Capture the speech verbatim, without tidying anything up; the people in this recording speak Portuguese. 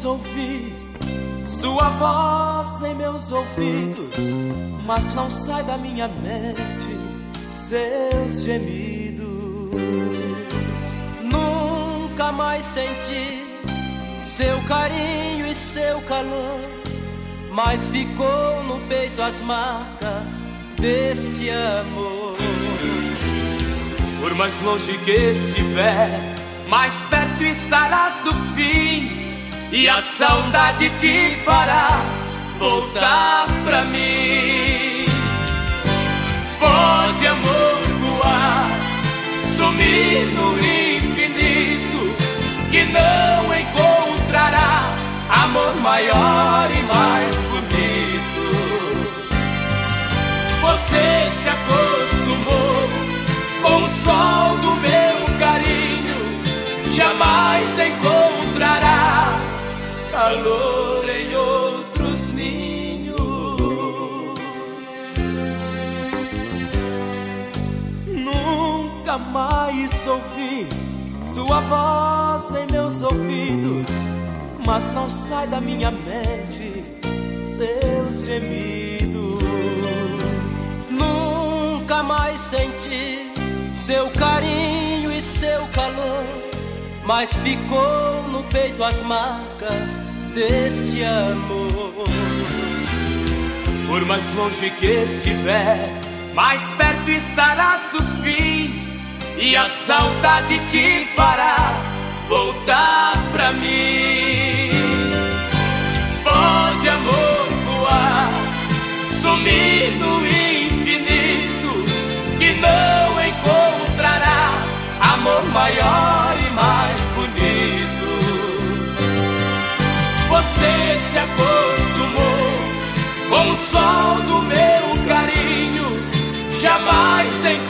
ouvir sua voz em meus ouvidos, mas não sai da minha mente seus gemidos. Nunca mais senti seu carinho e seu calor, mas ficou no peito as marcas deste amor. Por mais longe que estiver, mais perto estarás do fim, e a saudade te fará voltar pra mim. Pode amor voar, sumir no infinito, que não encontrará amor maior e mais bonito. Você se acostumou com o sol do meu carinho, jamais encontrará calor em outros ninhos. Nunca mais ouvi sua voz em meus ouvidos, mas não sai da minha mente seus gemidos. Nunca mais senti seu carinho e seu calor, mas ficou no peito as marcas deste amor. Por mais longe que estiver, mais perto estarás do fim, e a saudade te fará voltar pra mim. Pode amor voar, sumir no infinito, que não encontrará amor maior e mais bonito. Você se acostumou com o sol do meu carinho, jamais encontrará